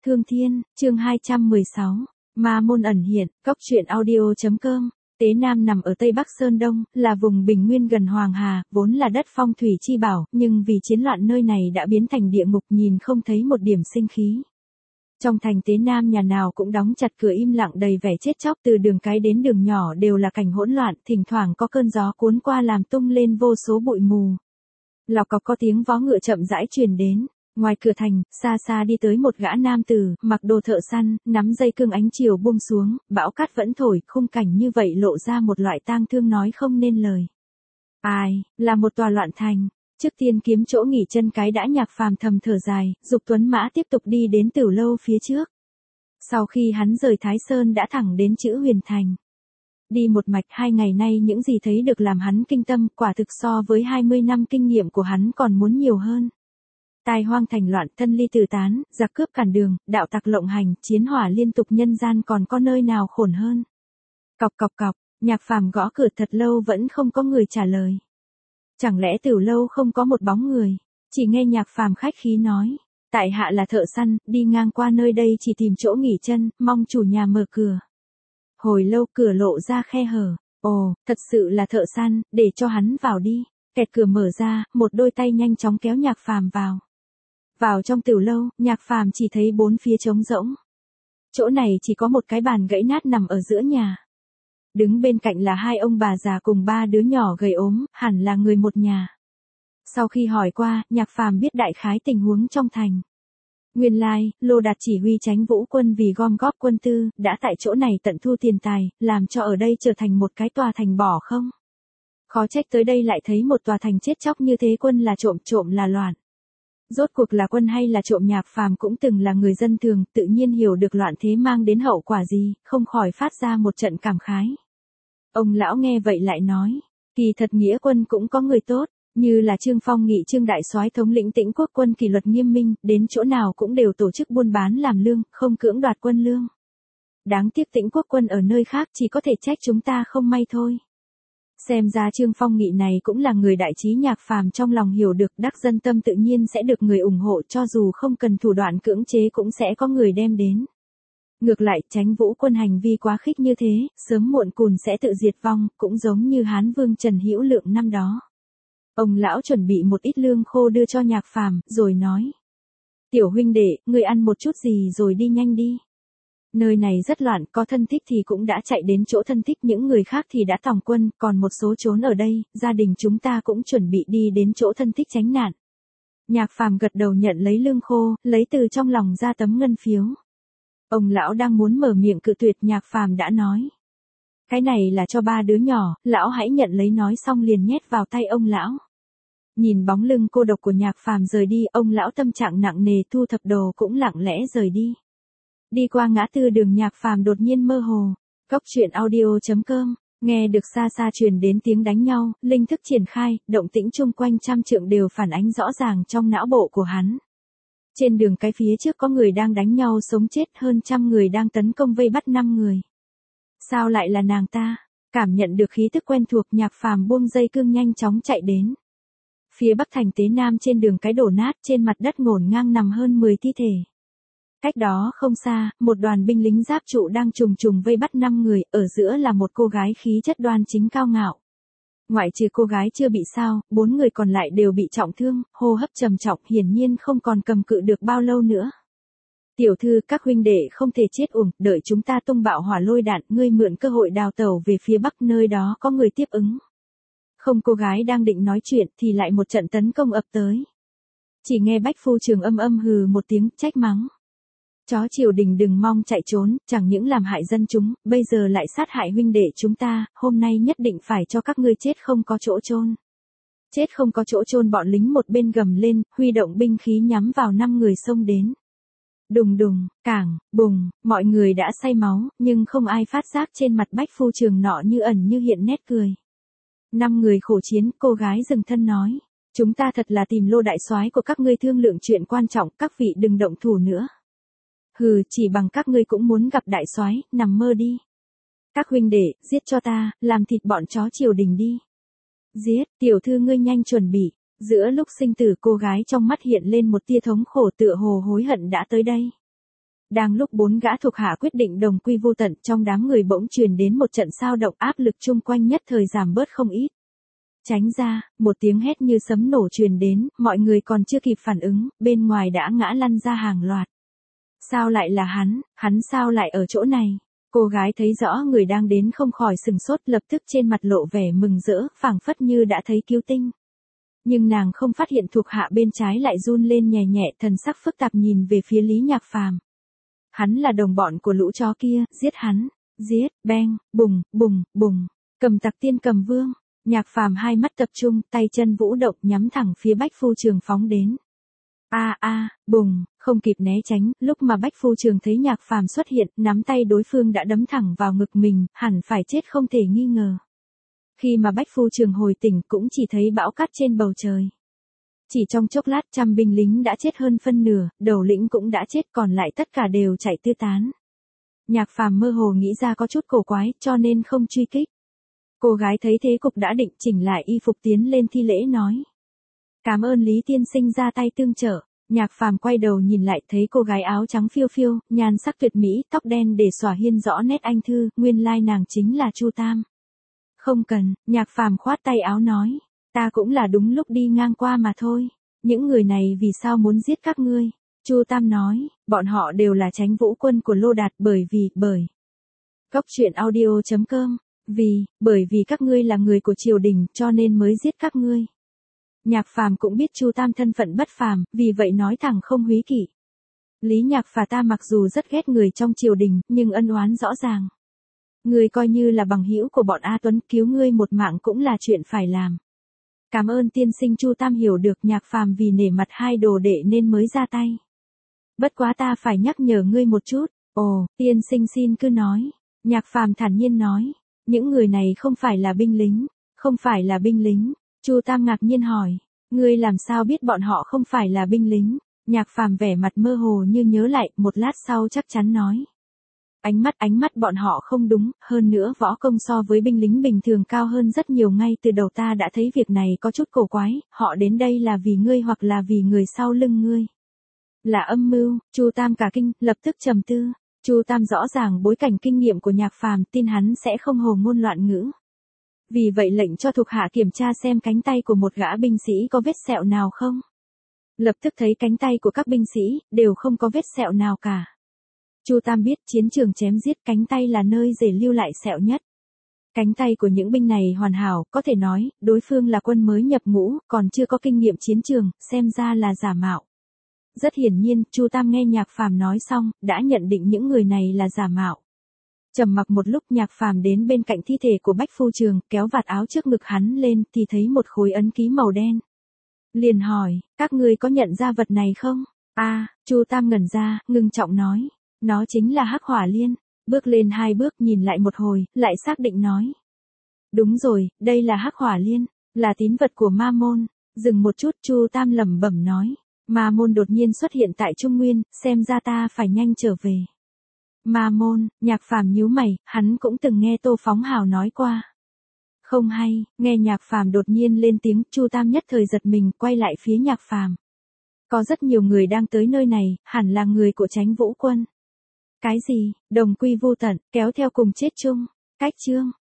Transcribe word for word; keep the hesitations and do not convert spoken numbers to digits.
Thương Thiên, chương hai trăm mười sáu, Ma môn ẩn hiện, Cốc truyện audio.com. Tế Nam nằm ở Tây Bắc Sơn Đông, là vùng bình nguyên gần Hoàng Hà, vốn là đất phong thủy chi bảo, nhưng vì chiến loạn nơi này đã biến thành địa ngục, nhìn không thấy một điểm sinh khí. Trong thành Tế Nam nhà nào cũng đóng chặt cửa im lặng đầy vẻ chết chóc, từ đường cái đến đường nhỏ đều là cảnh hỗn loạn, thỉnh thoảng có cơn gió cuốn qua làm tung lên vô số bụi mù. Lọc cọc có tiếng vó ngựa chậm rãi truyền đến. Ngoài cửa thành, xa xa đi tới một gã nam tử, mặc đồ thợ săn, nắm dây cương, ánh chiều buông xuống, bão cát vẫn thổi, khung cảnh như vậy lộ ra một loại tang thương nói không nên lời. Ai, là một tòa loạn thành. Trước tiên kiếm chỗ nghỉ chân cái đã, Nhạc Phàm thầm thở dài, dục tuấn mã tiếp tục đi đến Tử lâu phía trước. Sau khi hắn rời Thái Sơn đã thẳng đến Chữ Huyền Thành. Đi một mạch, hai ngày nay những gì thấy được làm hắn kinh tâm, quả thực so với hai mươi năm kinh nghiệm của hắn còn muốn nhiều hơn. Tai hoang thành loạn, thân ly tử tán, giặc cướp cản đường, đạo tặc lộng hành, chiến hỏa liên tục, nhân gian còn có nơi nào khổn hơn. Cọc cọc cọc, Nhạc Phàm gõ cửa thật lâu vẫn không có người trả lời. Chẳng lẽ Tử lâu không có một bóng người, chỉ nghe Nhạc Phàm khách khí nói, tại hạ là thợ săn, đi ngang qua nơi đây chỉ tìm chỗ nghỉ chân, mong chủ nhà mở cửa. Hồi lâu cửa lộ ra khe hở, ồ, thật sự là thợ săn, để cho hắn vào đi. Kẹt cửa mở ra, một đôi tay nhanh chóng kéo Nhạc Phàm vào. Vào trong Tử lâu, Nhạc Phàm chỉ thấy bốn phía trống rỗng. Chỗ này chỉ có một cái bàn gãy nát nằm ở giữa nhà. Đứng bên cạnh là hai ông bà già cùng ba đứa nhỏ gầy ốm, hẳn là người một nhà. Sau khi hỏi qua, Nhạc Phàm biết đại khái tình huống trong thành. Nguyên lai, Lô Đạt chỉ huy Chánh Vũ quân vì gom góp quân tư, đã tại chỗ này tận thu tiền tài, làm cho ở đây trở thành một cái tòa thành bỏ không. Khó trách tới đây lại thấy một tòa thành chết chóc như thế, quân là trộm, trộm là loạn. Rốt cuộc là quân hay là trộm? Nhạc Phàm cũng từng là người dân thường, tự nhiên hiểu được loạn thế mang đến hậu quả gì, không khỏi phát ra một trận cảm khái. Ông lão nghe vậy lại nói, kỳ thật nghĩa quân cũng có người tốt, như là Trương Phong Nghị Trương đại soái thống lĩnh Tĩnh quốc quân kỷ luật nghiêm minh, đến chỗ nào cũng đều tổ chức buôn bán làm lương, không cưỡng đoạt quân lương. Đáng tiếc Tĩnh quốc quân ở nơi khác chỉ có thể trách chúng ta không may thôi. Xem ra Trương Phong Nghị này cũng là người đại trí. Nhạc Phàm trong lòng hiểu được, đắc dân tâm tự nhiên sẽ được người ủng hộ, cho dù không cần thủ đoạn cưỡng chế cũng sẽ có người đem đến. Ngược lại, Chánh Vũ quân hành vi quá khích như thế, sớm muộn cùn sẽ tự diệt vong, cũng giống như Hán Vương Trần Hữu Lượng năm đó. Ông lão chuẩn bị một ít lương khô đưa cho Nhạc Phàm, rồi nói: "Tiểu huynh đệ, ngươi ăn một chút gì rồi đi nhanh đi. Nơi này rất loạn, có thân thích thì cũng đã chạy đến chỗ thân thích, những người khác thì đã tòng quân, còn một số trốn ở đây, gia đình chúng ta cũng chuẩn bị đi đến chỗ thân thích tránh nạn." Nhạc Phàm gật đầu nhận lấy lương khô, lấy từ trong lòng ra tấm ngân phiếu. Ông lão đang muốn mở miệng cự tuyệt, Nhạc Phàm đã nói: "Cái này là cho ba đứa nhỏ, lão hãy nhận lấy." Nói xong liền nhét vào tay ông lão. Nhìn bóng lưng cô độc của Nhạc Phàm rời đi, ông lão tâm trạng nặng nề thu thập đồ cũng lặng lẽ rời đi. Đi qua ngã tư đường, Nhạc Phàm đột nhiên mơ hồ. Cốc truyện audio.com, nghe được xa xa truyền đến tiếng đánh nhau, linh thức triển khai, động tĩnh chung quanh trăm trượng đều phản ánh rõ ràng trong não bộ của hắn. Trên đường cái phía trước có người đang đánh nhau sống chết, hơn trăm người đang tấn công vây bắt năm người. Sao lại là nàng ta? Cảm nhận được khí tức quen thuộc, Nhạc Phàm buông dây cương nhanh chóng chạy đến. Phía bắc thành Tế Nam, trên đường cái đổ nát, trên mặt đất ngổn ngang nằm hơn mười thi thể. Cách đó không xa, một đoàn binh lính giáp trụ đang trùng trùng vây bắt năm người, ở giữa là một cô gái khí chất đoan chính cao ngạo. Ngoại trừ cô gái chưa bị sao, bốn người còn lại đều bị trọng thương, hô hấp trầm trọng, hiển nhiên không còn cầm cự được bao lâu nữa. "Tiểu thư, các huynh đệ không thể chết uổng, đợi chúng ta tung bạo hỏa lôi đạn, ngươi mượn cơ hội đào tẩu về phía bắc, nơi đó có người tiếp ứng." Không, cô gái đang định nói chuyện thì lại một trận tấn công ập tới. Chỉ nghe Bách Phu Trường âm âm hừ một tiếng, trách mắng: "Chó triều đình đừng mong chạy trốn, chẳng những làm hại dân chúng, bây giờ lại sát hại huynh đệ chúng ta, hôm nay nhất định phải cho các ngươi chết không có chỗ chôn." Chết không có chỗ chôn, bọn lính một bên gầm lên, huy động binh khí nhắm vào năm người xông đến. Đùng đùng, cảng, bùng, mọi người đã say máu, nhưng không ai phát giác trên mặt Bách Phu Trường nọ như ẩn như hiện nét cười. Năm người khổ chiến, cô gái dừng thân nói: "Chúng ta thật là tìm Lô đại soái của các ngươi thương lượng chuyện quan trọng, các vị đừng động thủ nữa." "Hừ, chỉ bằng các ngươi cũng muốn gặp đại soái, nằm mơ đi. Các huynh đệ, giết cho ta, làm thịt bọn chó triều đình đi." "Giết." "Tiểu thư ngươi nhanh chuẩn bị." Giữa lúc sinh tử, cô gái trong mắt hiện lên một tia thống khổ, tựa hồ hối hận đã tới đây. Đang lúc bốn gã thuộc hạ quyết định đồng quy vu tận, trong đám người bỗng truyền đến một trận sao động, áp lực chung quanh nhất thời giảm bớt không ít. Tránh ra, một tiếng hét như sấm nổ truyền đến, mọi người còn chưa kịp phản ứng, bên ngoài đã ngã lăn ra hàng loạt. Sao lại là hắn, hắn sao lại ở chỗ này? Cô gái thấy rõ người đang đến không khỏi sừng sốt, lập tức trên mặt lộ vẻ mừng rỡ, phảng phất như đã thấy cứu tinh. Nhưng nàng không phát hiện thuộc hạ bên trái lại run lên nhẹ nhẹ, thần sắc phức tạp nhìn về phía Lý Nhạc Phàm. Hắn là đồng bọn của lũ chó kia, giết hắn, giết, beng, bùng, bùng, bùng, cầm tặc tiên cầm vương. Nhạc Phàm hai mắt tập trung, tay chân vũ động nhắm thẳng phía Bách Phu Trường phóng đến. A a, bùng, không kịp né tránh, lúc mà Bách Phu Trường thấy Nhạc Phàm xuất hiện, nắm tay đối phương đã đấm thẳng vào ngực mình, hẳn phải chết không thể nghi ngờ. Khi mà Bách Phu Trường hồi tỉnh cũng chỉ thấy bão cát trên bầu trời. Chỉ trong chốc lát trăm binh lính đã chết hơn phân nửa, đầu lĩnh cũng đã chết, còn lại tất cả đều chạy tứ tán. Nhạc Phàm mơ hồ nghĩ ra có chút cổ quái, cho nên không truy kích. Cô gái thấy thế cục đã định, chỉnh lại y phục tiến lên thi lễ nói. Cảm ơn Lý tiên sinh ra tay tương trợ. Nhạc Phàm quay đầu nhìn lại thấy cô gái áo trắng phiêu phiêu, nhan sắc tuyệt mỹ, tóc đen để xõa hiên rõ nét anh thư, nguyên lai nàng chính là Chu Tam. Không cần, Nhạc Phàm khoát tay áo nói. Ta cũng là đúng lúc đi ngang qua mà thôi. Những người này vì sao muốn giết các ngươi? Chu Tam nói, bọn họ đều là Chánh Vũ quân của Lô Đạt, bởi vì, bởi. Cốc truyện audio chấm com. Vì, bởi vì các ngươi là người của triều đình, cho nên mới giết các ngươi. Nhạc Phàm cũng biết Chu Tam thân phận bất phàm, vì vậy nói thẳng không húy kỵ. Lý Nhạc Phà ta mặc dù rất ghét người trong triều đình, nhưng ân oán rõ ràng. Ngươi coi như là bằng hữu của bọn A Tuấn, cứu ngươi một mạng cũng là chuyện phải làm. Cảm ơn tiên sinh. Chu Tam hiểu được Nhạc Phàm vì nể mặt hai đồ đệ nên mới ra tay. Bất quá ta phải nhắc nhở ngươi một chút. Ồ, tiên sinh xin cứ nói. Nhạc Phàm thản nhiên nói. Những người này không phải là binh lính. Không phải là binh lính. Chu Tam ngạc nhiên hỏi. Ngươi làm sao biết bọn họ không phải là binh lính? Nhạc Phàm vẻ mặt mơ hồ như nhớ lại, một lát sau chắc chắn nói. Ánh mắt ánh mắt bọn họ không đúng, hơn nữa võ công so với binh lính bình thường cao hơn rất nhiều, ngay từ đầu ta đã thấy việc này có chút cổ quái, họ đến đây là vì ngươi hoặc là vì người sau lưng ngươi. Là âm mưu. Chu Tam cả kinh, lập tức trầm tư. Chu Tam rõ ràng bối cảnh kinh nghiệm của Nhạc Phàm, tin hắn sẽ không hồ ngôn loạn ngữ. Vì vậy lệnh cho thuộc hạ kiểm tra xem cánh tay của một gã binh sĩ có vết sẹo nào không. Lập tức thấy cánh tay của các binh sĩ đều không có vết sẹo nào cả. Chu Tam biết chiến trường chém giết, cánh tay là nơi dễ lưu lại sẹo nhất. Cánh tay của những binh này hoàn hảo, có thể nói, đối phương là quân mới nhập ngũ, còn chưa có kinh nghiệm chiến trường, xem ra là giả mạo. Rất hiển nhiên, Chu Tam nghe Nhạc Phàm nói xong, đã nhận định những người này là giả mạo. Trầm mặc một lúc, Nhạc Phàm đến bên cạnh thi thể của Bách Phu Trường, kéo vạt áo trước ngực hắn lên, thì thấy một khối ấn ký màu đen. Liền hỏi, các ngươi có nhận ra vật này không? A, à, Chu Tam ngẩn ra, ngưng trọng nói. Nó chính là Hắc Hỏa Liên. Bước lên hai bước nhìn lại một hồi, lại xác định nói. Đúng rồi, đây là Hắc Hỏa Liên, là tín vật của Ma Môn. Dừng một chút, Chu Tam lẩm bẩm nói. Ma Môn đột nhiên xuất hiện tại Trung Nguyên, xem ra ta phải nhanh trở về. Ma Môn. Nhạc Phàm nhíu mày, hắn cũng từng nghe Tô Phóng Hào nói qua. Không hay, nghe Nhạc Phàm đột nhiên lên tiếng, Chu Tam nhất thời giật mình, quay lại phía Nhạc Phàm. Có rất nhiều người đang tới nơi này, hẳn là người của Chánh Vũ quân. Cái gì? Đồng quy vu tận, kéo theo cùng chết chung. Cách chương